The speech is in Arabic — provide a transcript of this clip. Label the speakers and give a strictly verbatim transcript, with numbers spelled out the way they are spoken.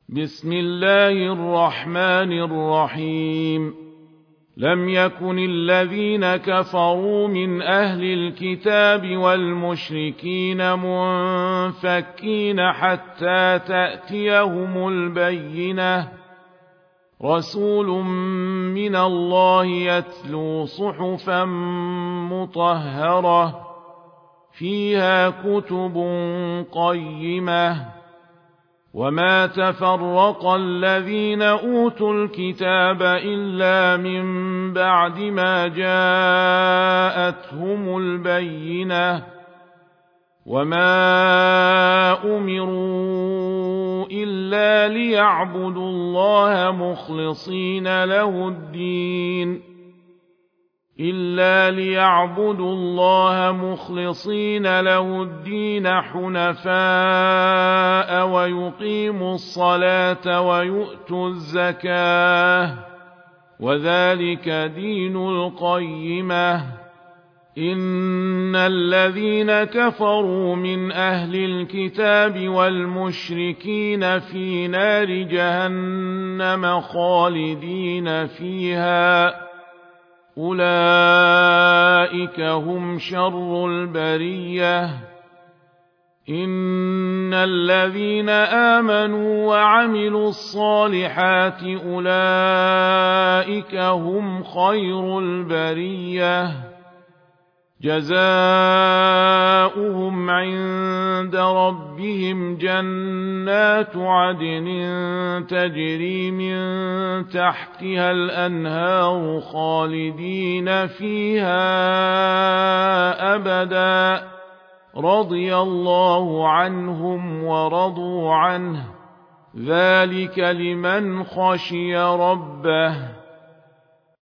Speaker 1: بسم الله الرحمن الرحيم لم يكن الذين كفروا من أهل الكتاب والمشركين منفكين حتى تأتيهم البينة رسول من الله يتلو صحفا مطهرة فيها كتب قيمة وما تفرق الذين أوتوا الكتاب إلا من بعد ما جاءتهم البينة وما أمروا إلا ليعبدوا الله مخلصين له الدين إلا ليعبدوا الله مخلصين له الدين حنفاء ويقيموا الصلاة ويؤتوا الزكاة وذلك دين القيمة إن الذين كفروا من أهل الكتاب والمشركين في نار جهنم خالدين فيها أولئك هم شر البرية إن الذين آمنوا وعملوا الصالحات أولئك هم خير البرية جزاؤهم عند ربهم جنات عدن تجري من تحتها الأنهار خالدين فيها أبدا رضي الله عنهم ورضوا عنه ذلك لمن خشي ربه